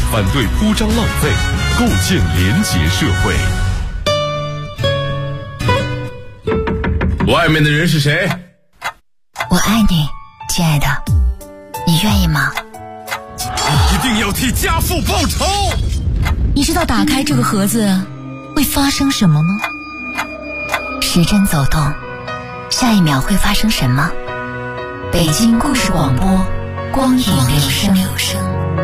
反对铺张浪费，构建廉洁社会。外面的人是谁？ 我爱你，亲爱的，你愿意吗？ 你一定要替家父报仇！ 你知道打开这个盒子会发生什么吗？时针走动，下一秒会发生什么？北京故事广播，光影留声。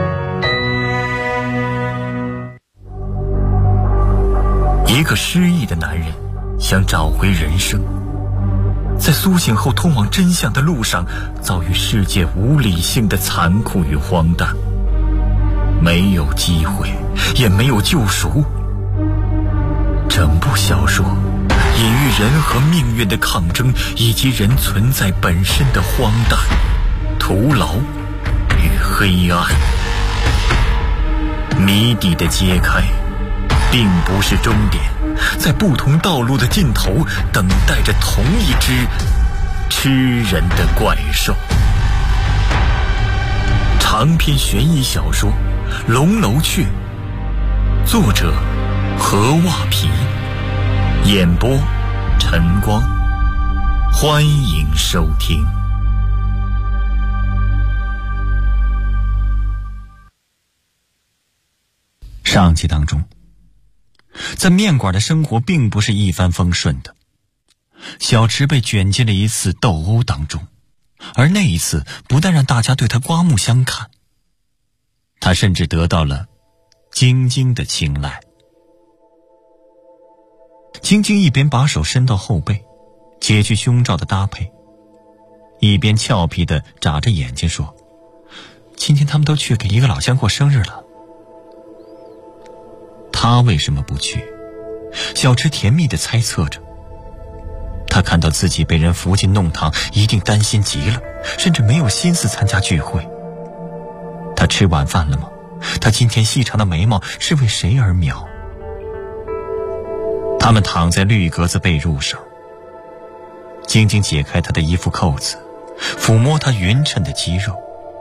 一个失忆的男人想找回人生，在苏醒后通往真相的路上，遭遇世界无理性的残酷与荒诞，没有机会，也没有救赎。整部小说隐喻人和命运的抗争，以及人存在本身的荒诞、徒劳与黑暗。谜底的揭开并不是终点，在不同道路的尽头等待着同一只吃人的怪兽。长篇悬疑小说《龙楼雀》，作者何袜皮，演播晨光，欢迎收听。上集当中，在面馆的生活并不是一帆风顺的，小池被卷进了一次斗殴当中，而那一次不但让大家对他刮目相看，他甚至得到了晶晶的青睐。晶晶一边把手伸到后背解去胸罩的搭配，一边俏皮地眨着眼睛说：今天他们都去给一个老乡过生日了，他为什么不去？小池甜蜜地猜测着。他看到自己被人扶进弄堂，一定担心极了，甚至没有心思参加聚会。他吃晚饭了吗？他今天细长的眉毛是为谁而描？他们躺在绿格子被褥上，晶晶解开他的衣服扣子，抚摸他匀称的肌肉。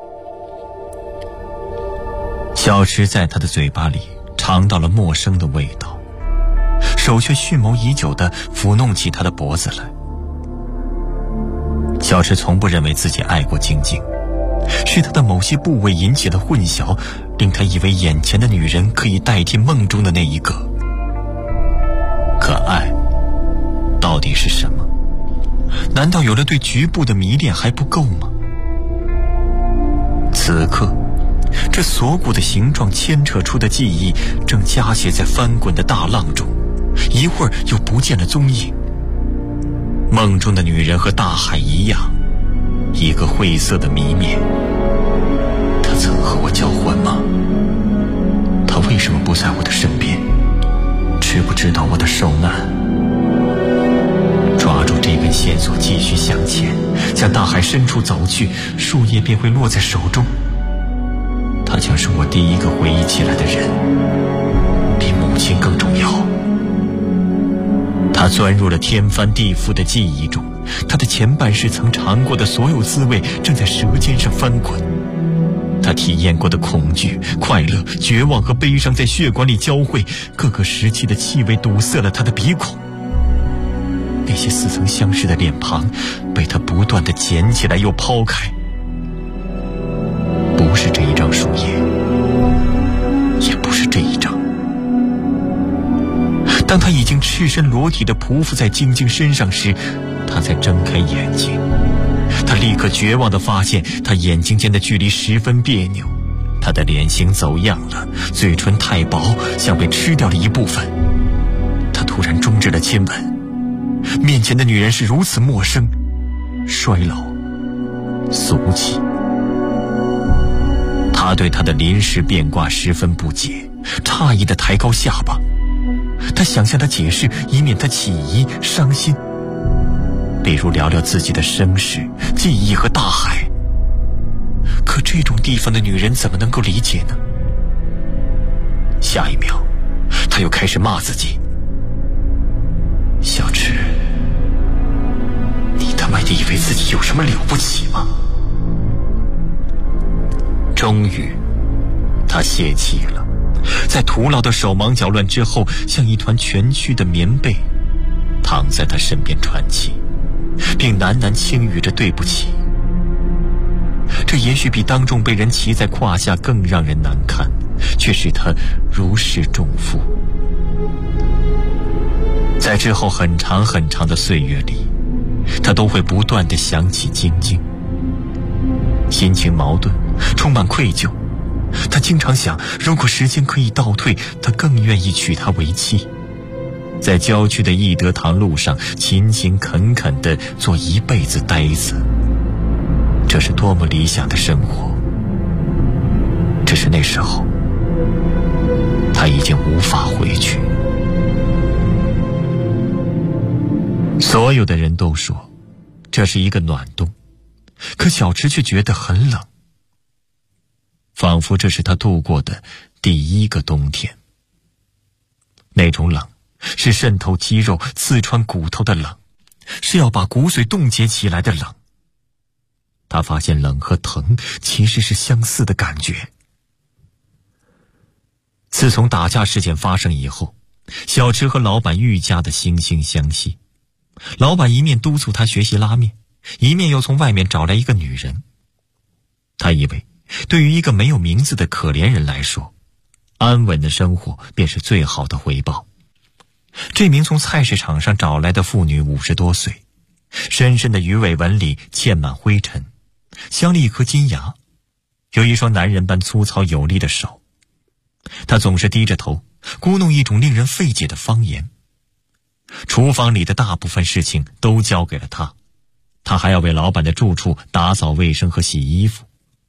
小池在他的嘴巴里尝到了陌生的味道，手却蓄谋已久地抚弄起他的脖子来。小池从不认为自己爱过晶晶，是他的某些部位引起了混淆，令他以为眼前的女人可以代替梦中的那一个。可爱到底是什么？难道有了对局部的迷恋还不够吗？此刻这锁骨的形状牵扯出的记忆正夹挟在翻滚的大浪中，一会儿又不见了踪影。梦中的女人和大海一样，一个晦涩的谜面。她曾和我交换吗？她为什么不在我的身边？知不知道我的受难？抓住这根线索继续向前，向大海深处走去，树叶便会落在手中。他将是我第一个回忆起来的人，比母亲更重要。他钻入了天翻地覆的记忆中，他的前半世曾尝过的所有滋味正在舌尖上翻滚。他体验过的恐惧、快乐、绝望和悲伤在血管里交汇，各个时期的气味堵塞了他的鼻孔。那些似曾相识的脸庞被他不断地捡起来又抛开。不是这一张树叶，也不是这一张。当他已经赤身裸体地匍匐在晶晶身上时，他才睁开眼睛。他立刻绝望地发现，他眼睛间的距离十分别扭，他的脸型走样了，嘴唇太薄，像被吃掉了一部分。他突然终止了亲吻，面前的女人是如此陌生、衰老、俗气。他对她的临时变卦十分不解，诧异地抬高下巴。他想向她解释，以免她起疑伤心，比如聊聊自己的身世、记忆和大海。可这种地方的女人怎么能够理解呢？下一秒，他又开始骂自己：小池，你他妈的以为自己有什么了不起吗？终于他泄气了，在徒劳的手忙脚乱之后，像一团蜷曲的棉被，躺在他身边喘气，并喃喃轻语着对不起。这也许比当众被人骑在胯下更让人难堪，却使他如释重负。在之后很长很长的岁月里，他都会不断地想起晶晶，心情矛盾，充满愧疚。他经常想，如果时间可以倒退，他更愿意娶她为妻，在郊区的义德堂路上勤勤恳恳地做一辈子呆子。这是多么理想的生活！只是那时候，他已经无法回去。所有的人都说这是一个暖冬，可小池却觉得很冷，仿佛这是他度过的第一个冬天。那种冷是渗透肌肉、刺穿骨头的冷，是要把骨髓冻结起来的冷。他发现冷和疼其实是相似的感觉。自从打架事件发生以后，小池和老板愈加的惺惺相惜。老板一面督促他学习拉面，一面又从外面找来一个女人。他以为对于一个没有名字的可怜人来说，安稳的生活便是最好的回报。这名从菜市场上找来的妇女50多岁，深深的鱼尾纹里嵌满灰尘，镶了一颗金牙，有一双男人般粗糙有力的手。他总是低着头，咕哝一种令人费解的方言。厨房里的大部分事情都交给了他，他还要为老板的住处打扫卫生和洗衣服。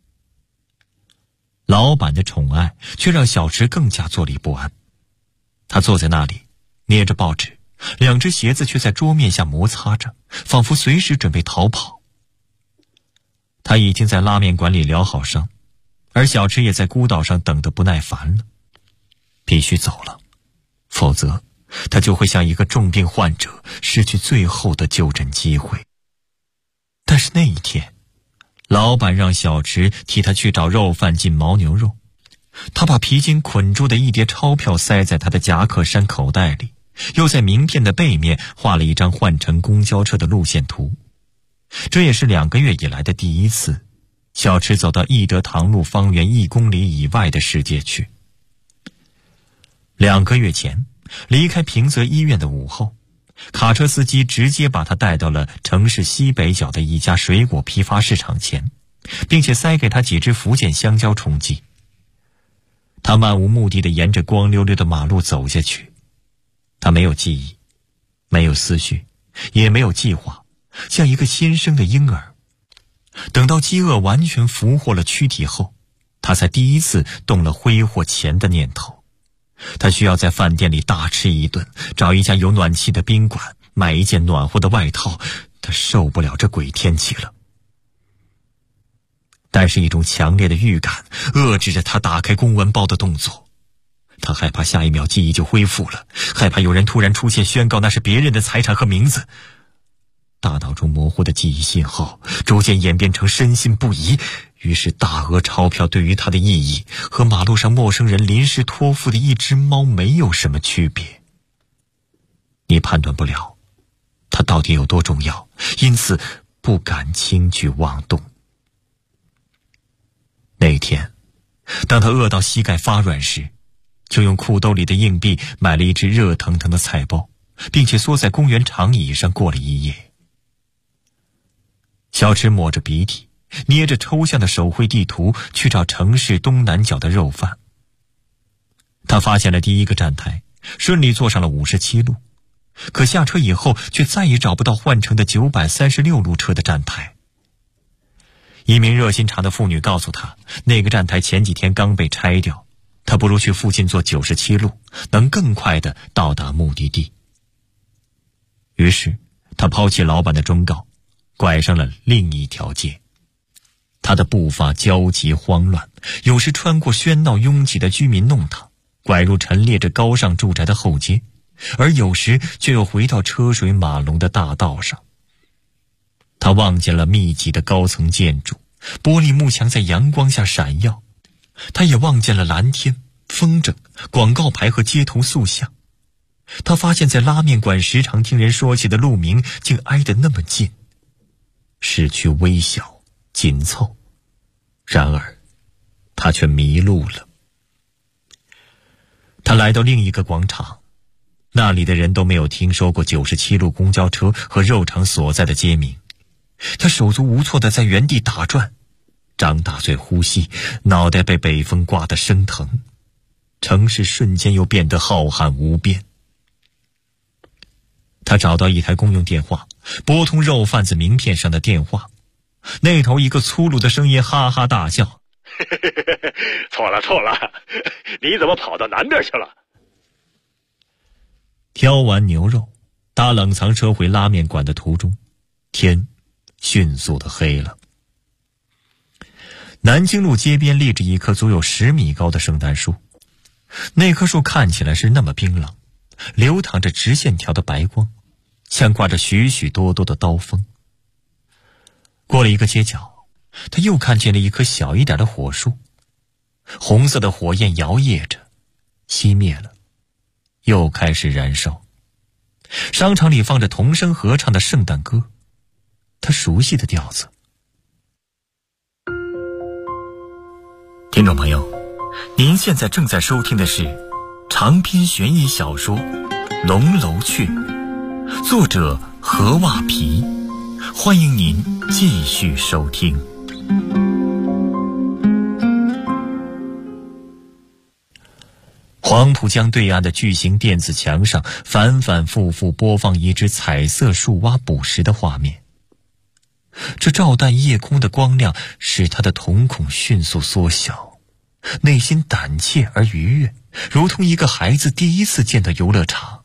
老板的宠爱却让小池更加坐立不安。他坐在那里，捏着报纸，两只鞋子却在桌面下摩擦着，仿佛随时准备逃跑。他已经在拉面馆里疗好伤，而小池也在孤岛上等得不耐烦了。必须走了，否则他就会像一个重病患者，失去最后的就诊机会。但是那一天，老板让小池替他去找肉贩进牦牛肉，他把皮筋捆住的一叠钞票塞在他的夹克衫口袋里，又在名片的背面画了一张换乘公交车的路线图。这也是2个月以来的第一次，小池走到义德堂路方圆1公里以外的世界去。2个月前，离开平泽医院的午后，卡车司机直接把他带到了城市西北角的一家水果批发市场前，并且塞给他几只福建香蕉充饥。他漫无目的地沿着光溜溜的马路走下去，他没有记忆，没有思绪，也没有计划，像一个新生的婴儿。等到饥饿完全俘获了躯体后，他才第一次动了挥霍钱的念头。他需要在饭店里大吃一顿，找一家有暖气的宾馆，买一件暖和的外套。他受不了这鬼天气了。但是一种强烈的预感遏制着他打开公文包的动作。他害怕下一秒记忆就恢复了，害怕有人突然出现宣告那是别人的财产和名字。大脑中模糊的记忆信号逐渐演变成深信不疑，于是大额钞票对于他的意义和马路上陌生人临时托付的一只猫没有什么区别。你判断不了它到底有多重要，因此不敢轻举妄动。那天当他饿到膝盖发软时，就用裤兜里的硬币买了一只热腾腾的菜包，并且缩在公园长椅上过了一夜。小池抹着鼻涕，捏着抽象的手绘地图去找城市东南角的肉贩。他发现了第一个站台，顺利坐上了57路，可下车以后却再也找不到换乘的936路车的站台。一名热心肠的妇女告诉他，那个站台前几天刚被拆掉，他不如去附近坐97路，能更快地到达目的地。于是他抛弃老板的忠告，拐上了另一条街。他的步伐焦急慌乱，有时穿过喧闹拥挤的居民弄堂，拐入陈列着高尚住宅的后街，而有时却又回到车水马龙的大道上。他望见了密集的高层建筑，玻璃幕墙在阳光下闪耀， 他也望见了蓝天、风筝、广告牌和街头塑像。他发现在拉面馆时常听人说起的路名竟挨得那么近，市区微小紧凑，然而他却迷路了。他来到另一个广场，那里的人都没有听说过97路公交车和肉厂所在的街名。他手足无措地在原地打转，张大嘴呼吸，脑袋被北风刮得生疼。城市瞬间又变得浩瀚无边。他找到一台公用电话，拨通肉贩子名片上的电话，那头一个粗鲁的声音哈哈大笑： 错了，你怎么跑到南边去了？ 挑完牛肉，搭冷藏车回拉面馆的途中，天迅速的黑了。南京路街边立着一棵足有10米高的圣诞树，那棵树看起来是那么冰冷，流淌着直线条的白光，像挂着许许多多的刀锋。过了一个街角，他又看见了一棵小一点的火树，红色的火焰摇曳着，熄灭了，又开始燃烧。商场里放着童声合唱的圣诞歌，他熟悉的调子。听众朋友，您现在正在收听的是长篇悬疑小说《龙楼雀》，作者何袜皮，欢迎您继续收听。黄浦江对岸的巨型电子墙上反反复复播放一只彩色树蛙捕食的画面，这照淡夜空的光亮使他的瞳孔迅速缩小，内心胆怯而愉悦，如同一个孩子第一次见到游乐场。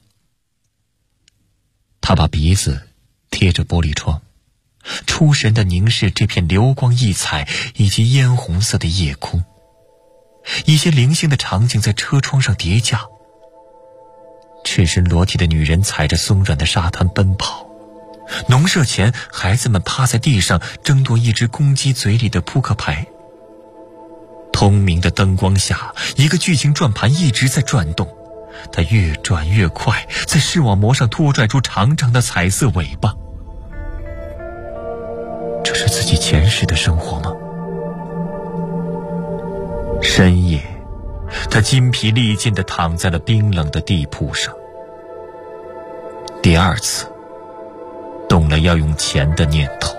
他把鼻子贴着玻璃窗，出神地凝视这片流光溢彩以及嫣红色的夜空。一些零星的场景在车窗上叠加，赤身裸体的女人踩着松软的沙滩奔跑，农舍前孩子们趴在地上争夺一只公鸡嘴里的扑克牌。通明的灯光下，一个巨型转盘一直在转动，它越转越快，在视网膜上拖拽出长长的彩色尾巴。这是自己前世的生活吗？深夜，他筋疲力尽地躺在了冰冷的地铺上。第二次动了要用钱的念头。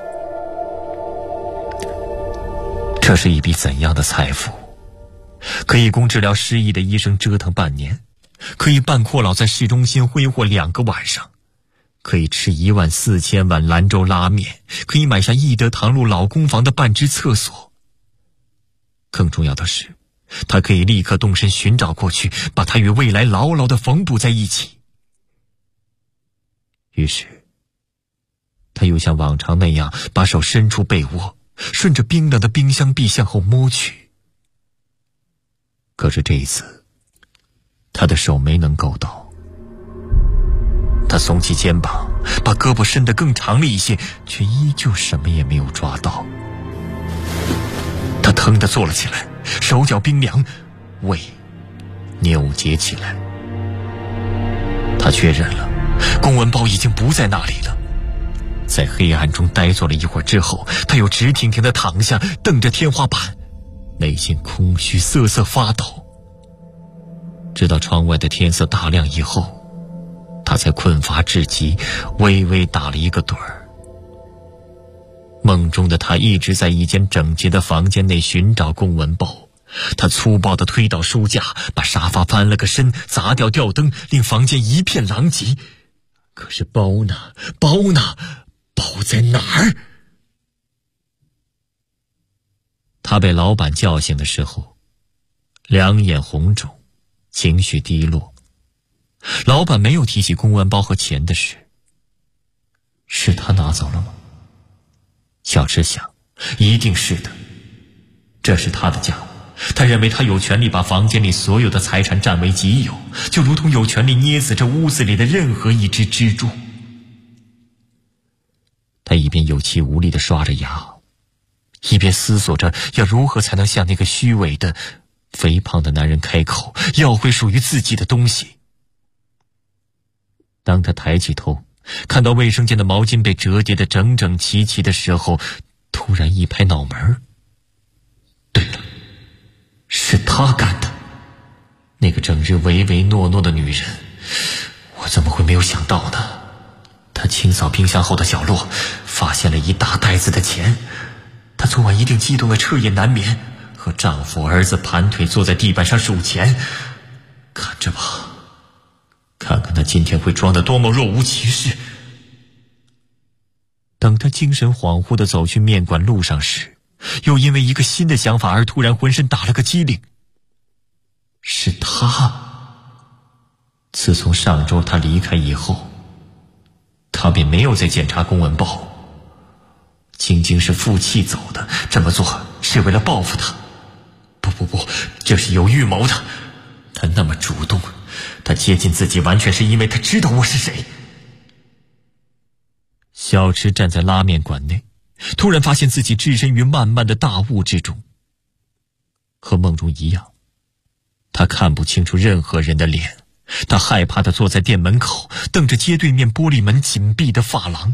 这是一笔怎样的财富？可以供治疗失忆的医生折腾半年，可以办阔老在市中心挥霍2个晚上，可以吃14000碗兰州拉面，可以买下义德堂路老公房的半只厕所。更重要的是，他可以立刻动身寻找过去，把他与未来牢牢地缝补在一起。于是他又像往常那样把手伸出被窝，顺着冰冷的冰箱壁向后摸去。可是这一次他的手没能够到。他耸起肩膀，把胳膊伸得更长了一些，却依旧什么也没有抓到。他腾地坐了起来，手脚冰凉，胃扭结起来。他确认了，公文包已经不在那里了。在黑暗中呆坐了一会儿之后，他又直挺挺地躺下，瞪着天花板，内心空虚瑟瑟发抖。直到窗外的天色大亮以后，他才困乏至极，微微打了一个盹儿。梦中的他一直在一间整洁的房间内寻找公文包，他粗暴地推倒书架，把沙发翻了个身，砸掉吊灯，令房间一片狼藉。可是包呢？包在哪儿？他被老板叫醒的时候，两眼红肿，情绪低落。老板没有提起公文包和钱的事。是他拿走了吗？小池想，一定是的。这是他的家务，他认为他有权利把房间里所有的财产占为己有，就如同有权利捏死这屋子里的任何一只蜘蛛。他一边有气无力地刷着牙，一边思索着要如何才能向那个虚伪的肥胖的男人开口要回属于自己的东西。当他抬起头，看到卫生间的毛巾被折叠得整整齐齐的时候，突然一拍脑门，对了，是他干的。那个整日唯唯诺诺的女人，我怎么会没有想到呢？她清扫冰箱后的角落，发现了一大袋子的钱。她昨晚一定激动得彻夜难眠，和丈夫儿子盘腿坐在地板上数钱。看着吧，看看她今天会装得多么若无其事。等她精神恍惚地走去面馆路上时，又因为一个新的想法而突然浑身打了个激灵。是他。自从上周他离开以后，他便没有再检查公文包。晶晶是负气走的，这么做是为了报复他。不，这是有预谋的。他那么主动，他接近自己完全是因为他知道我是谁。小池站在拉面馆内，突然发现自己置身于漫漫的大雾之中。和梦中一样，他看不清楚任何人的脸，他害怕地坐在店门口，瞪着街对面玻璃门紧闭的发廊。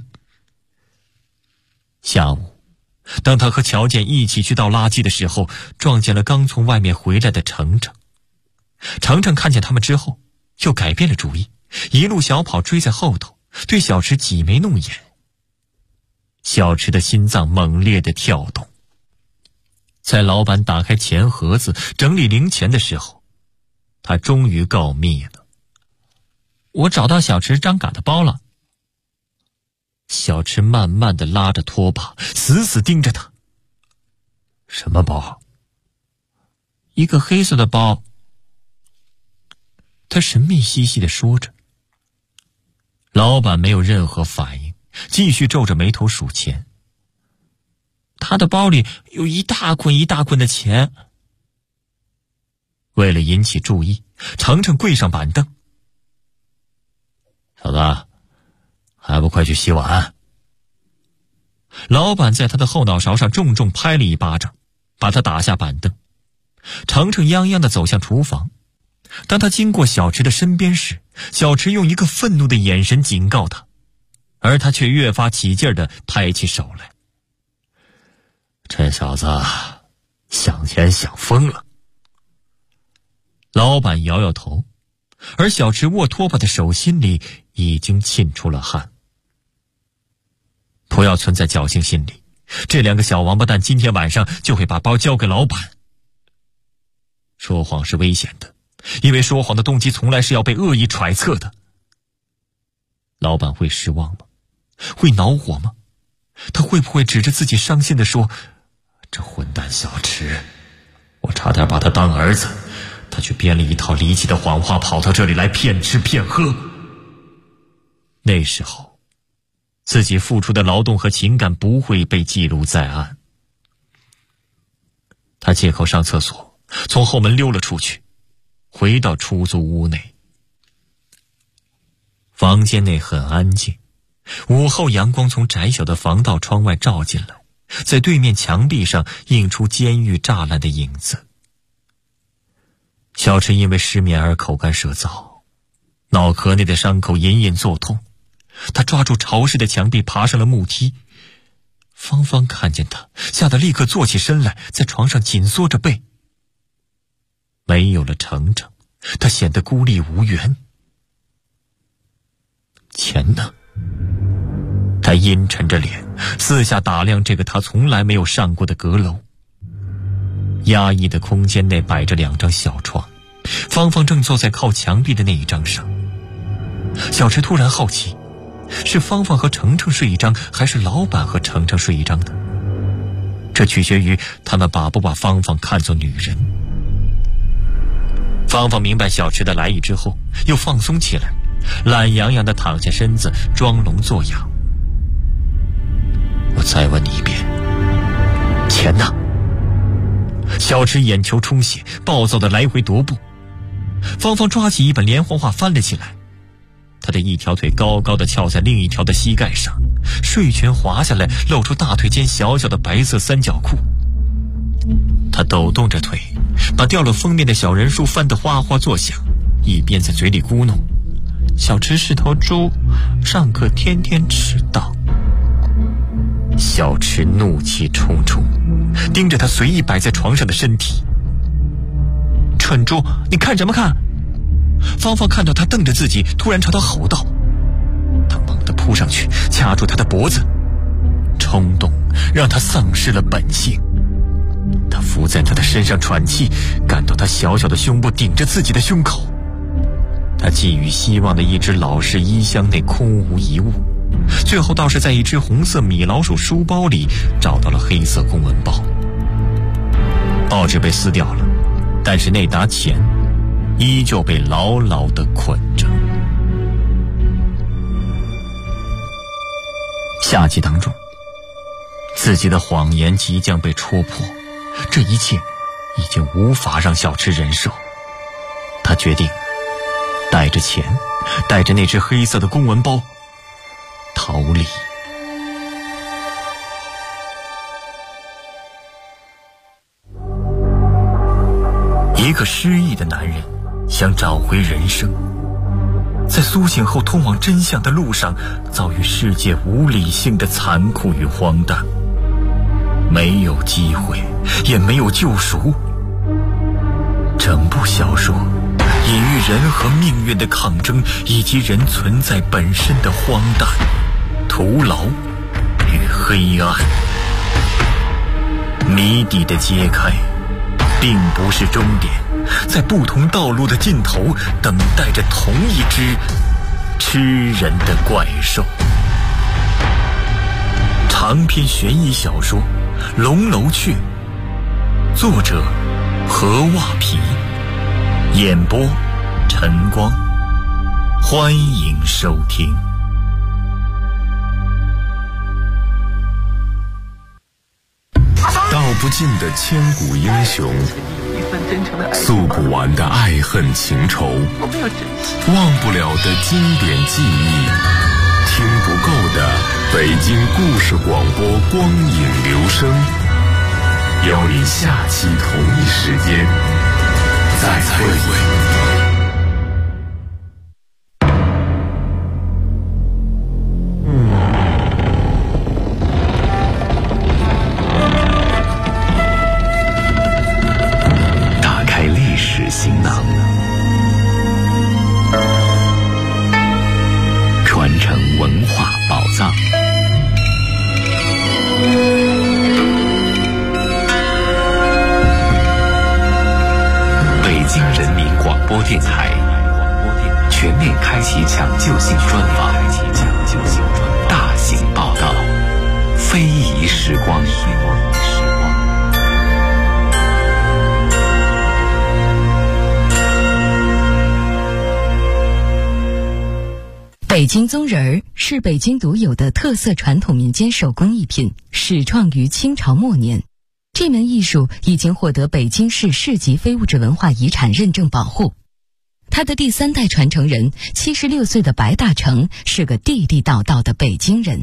下午，当他和乔健一起去倒垃圾的时候，撞见了刚从外面回来的程程。程程看见他们之后，又改变了主意，一路小跑追在后头，对小池挤眉弄眼。小池的心脏猛烈地跳动。在老板打开钱盒子整理零钱的时候，他终于告密了。我找到小池张嘎的包了。小池慢慢地拉着拖把，死死盯着他。什么包？一个黑色的包。他神秘兮兮地说着。老板没有任何反应，继续皱着眉头数钱。他的包里有一大捆一大捆的钱。为了引起注意，程程跪上板凳。小子，还不快去洗碗？老板在他的后脑勺上重重拍了一巴掌，把他打下板凳。程程泱泱地走向厨房。当他经过小池的身边时，小池用一个愤怒的眼神警告他，而他却越发起劲地抬起手来。这小子想钱想疯了。老板摇摇头，而小池握拖把的手心里已经沁出了汗。不要存在侥幸心理，这两个小王八蛋今天晚上就会把包交给老板。说谎是危险的，因为说谎的动机从来是要被恶意揣测的。老板会失望吗？会恼火吗？他会不会指着自己伤心地说，这混蛋小池，我差点把他当儿子，他却编了一套离奇的谎话跑到这里来骗吃骗喝。那时候自己付出的劳动和情感不会被记录在案。他借口上厕所，从后门溜了出去，回到出租屋内。房间内很安静，午后阳光从窄小的防盗窗外照进来，在对面墙壁上映出监狱栅栏的影子。小池因为失眠而口干舌燥，脑壳内的伤口隐隐作痛。他抓住潮湿的墙壁爬上了木梯。芳芳看见他，吓得立刻坐起身来，在床上紧缩着背。没有了程程，他显得孤立无援。钱呢？他阴沉着脸，四下打量这个他从来没有上过的阁楼。压抑的空间内摆着两张小床，芳芳正坐在靠墙壁的那一张上。小池突然好奇，是芳芳和程程睡一张，还是老板和程程睡一张呢？这取决于他们把不把芳芳看作女人。芳芳明白小池的来意之后，又放松起来，懒洋洋地躺下身子，装聋作哑。我再问你一遍，钱呢？小池眼球充血，暴躁地来回踱步。芳芳抓起一本连环画翻了起来，她的一条腿高高地翘在另一条的膝盖上，睡裙滑下来，露出大腿间小小的白色三角裤。她抖动着腿， 把掉了封面的小人书翻得哗哗作响，一边在嘴里咕哝：小池是头猪，上课天天迟到。小池怒气冲冲，盯着他随意摆在床上的身体。蠢猪，你看什么看？芳芳看到他瞪着自己，突然朝他吼道。他猛地扑上去，掐住他的脖子，冲动让他丧失了本性。他伏在他的身上喘气，感到他小小的胸部顶着自己的胸口。他寄予希望的一只老式衣箱内空无一物，最后倒是在一只红色米老鼠书包里找到了黑色公文包。报纸被撕掉了，但是那沓钱依旧被牢牢地捆着。下集当中，自己的谎言即将被戳破，这一切已经无法让小池忍受。他决定带着钱，带着那只黑色的公文包逃离。一个失意的男人想找回人生，在苏醒后通往真相的路上，遭遇世界无理性的残酷与荒诞，没有机会，也没有救赎。整部小说隐喻人和命运的抗争，以及人存在本身的荒诞、徒劳与黑暗。谜底的揭开并不是终点，在不同道路的尽头等待着同一只吃人的怪兽。长篇悬疑小说《龙楼雀》，作者何袜皮，演播晨光，欢迎收听。 道不尽的千古英雄，诉不完的爱恨情仇，忘不了的经典记忆，听不够的北京故事广播光影留声，邀你下期同一时间再会。 行囊，传承文化宝藏。北京人民广播电台全面开启抢救性专访，大型报道，非遗时光。 北京宗人儿是北京独有的特色传统民间手工艺品，始创于清朝末年。这门艺术已经获得北京市市级非物质文化遗产认证保护。他的第3代传承人76岁的白大成是个地地道道的北京人。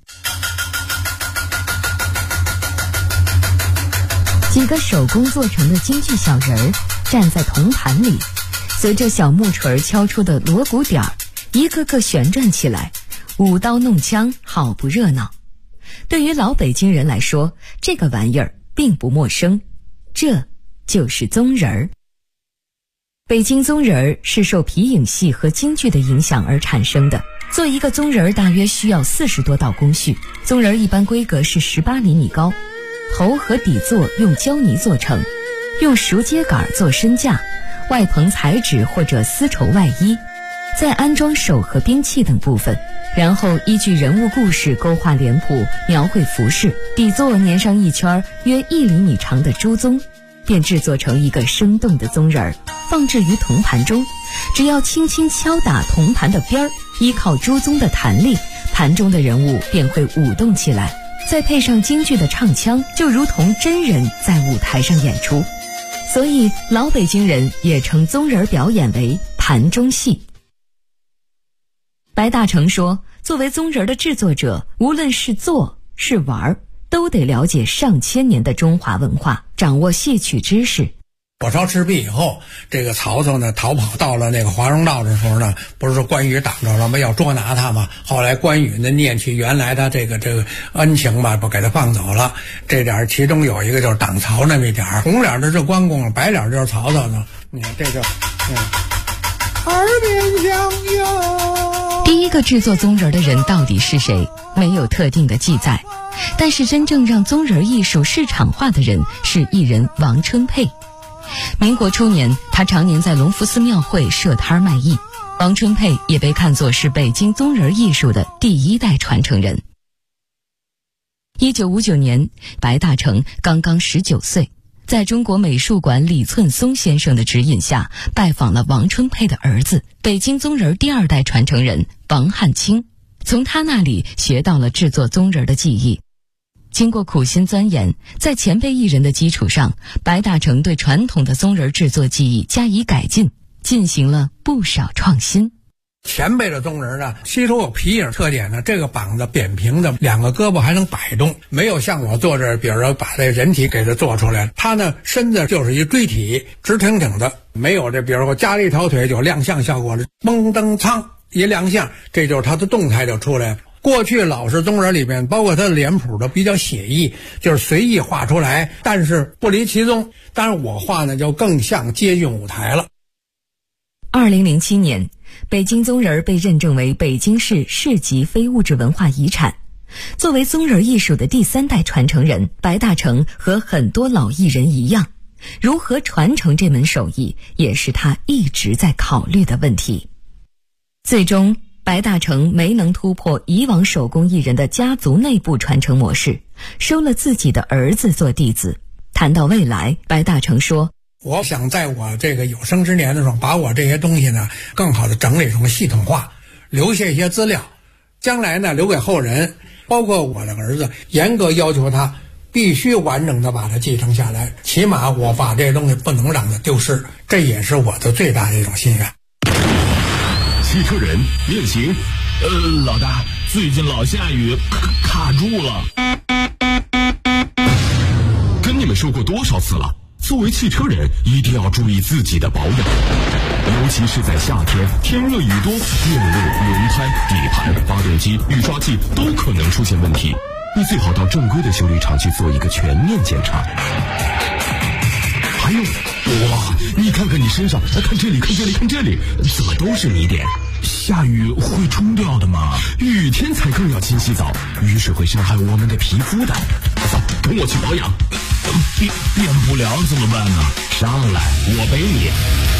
几个手工做成的京剧小人儿站在铜盘里，随着小木锤敲出的锣鼓点儿，一个个旋转起来，舞刀弄枪，好不热闹。对于老北京人来说，这个玩意儿并不陌生，这就是宗人儿。北京宗人儿是受皮影戏和京剧的影响而产生的。做一个宗人儿大约需要40多道工序，宗人儿一般规格是18厘米高，头和底座用胶泥做成，用熟秸秆做身架，外棚彩纸或者丝绸外衣，再安装手和兵器等部分，然后依据人物故事勾画脸谱，描绘服饰，底座粘上一圈约1厘米长的猪鬃，便制作成一个生动的宗人儿，放置于铜盘中。只要轻轻敲打铜盘的边儿，依靠猪鬃的弹力，盘中的人物便会舞动起来，再配上京剧的唱腔，就如同真人在舞台上演出。所以老北京人也称宗人表演为盘中戏。白大成说，作为宗人的制作者，无论是做是玩，都得了解上千年的中华文化，掌握戏曲知识。 火烧赤壁以后，这个曹操呢逃跑到了那个华容道的时候呢，不是说关羽挡着了吗？要捉拿他嘛。后来关羽呢念起原来他这个恩情吧，不给他放走了。这点其中有一个就是挡曹那么一点，红脸的是关公，白脸就是曹操呢。你看这就耳边相拥。 第一个制作宗人的人到底是谁？没有特定的记载。但是真正让宗人艺术市场化的人是艺人王春佩。民国初年，他常年在隆福寺庙会设摊卖艺。王春佩也被看作是北京宗人艺术的第一代传承人。1959年，白大成刚刚19岁，在中国美术馆李寸松先生的指引下，拜访了王春佩的儿子，北京宗人第二代传承人王汉卿，从他那里学到了制作宗人的技艺。经过苦心钻研，在前辈艺人的基础上，白大成对传统的宗人制作技艺加以改进，进行了不少创新。 前辈的宗人呢，吸收有皮影特点呢，这个膀子扁平的，两个胳膊还能摆动，没有像我做这，比如说把这人体给它做出来。他呢身子就是一锥体，直挺挺的，没有这比如说加了一条腿就亮相效果了，嘣噔噌一亮相，这就是他的动态就出来了。过去老式宗人里面，包括他的脸谱都比较写意，就是随意画出来，但是不离其宗。当然我画呢就更像接近舞台了。 2007年，北京宗人被认证为北京市市级非物质文化遗产。作为宗人艺术的第三代传承人，白大成和很多老艺人一样，如何传承这门手艺，也是他一直在考虑的问题。最终，白大成没能突破以往手工艺人的家族内部传承模式，收了自己的儿子做弟子。谈到未来，白大成说， 我想在我这个有生之年的时候，把我这些东西呢更好的整理成系统化，留下一些资料，将来呢留给后人，包括我的儿子，严格要求他必须完整的把它继承下来，起码我把这些东西不能让它丢失，这也是我的最大的一种心愿。 汽车人练习。 老大，最近老下雨，卡住了。 跟你们说过多少次了，作为汽车人一定要注意自己的保养，尤其是在夏天，天热雨多，电路、轮胎、底盘、发动机、雨刷器都可能出现问题，你最好到正规的修理厂去做一个全面检查。还有，哇，你看看你身上，看这里，看这里，看这里，怎么都是泥点？ 下雨会冲掉的吗？ 雨天才更要勤洗澡，雨水会伤害我们的皮肤的。走，跟我去保养。 变不了怎么办呢？ 上来，我背你。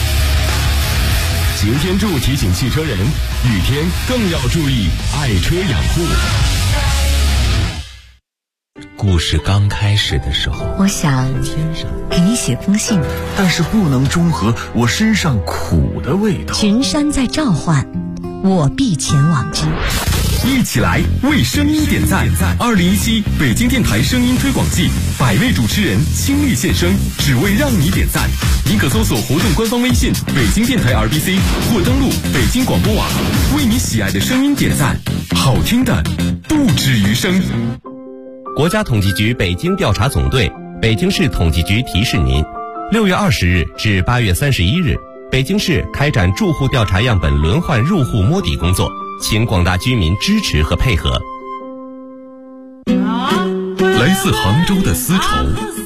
擎天柱提醒汽车人，雨天更要注意爱车养护。 故事刚开始的时候， 我想给你写封信， 但是不能中和我身上苦的味道。 群山在召唤，我必前往之。 一起来为声音点赞！2017北京电台声音推广季，100位主持人倾力献声，只为让你点赞。你可搜索活动官方微信“北京电台 RBC” 或登录北京广播网，为你喜爱的声音点赞，好听的不止于声。 国家统计局北京调查总队、北京市统计局提示您：6月20日至8月31日，北京市开展住户调查样本轮换入户摸底工作，请广大居民支持和配合。 来自杭州的丝绸，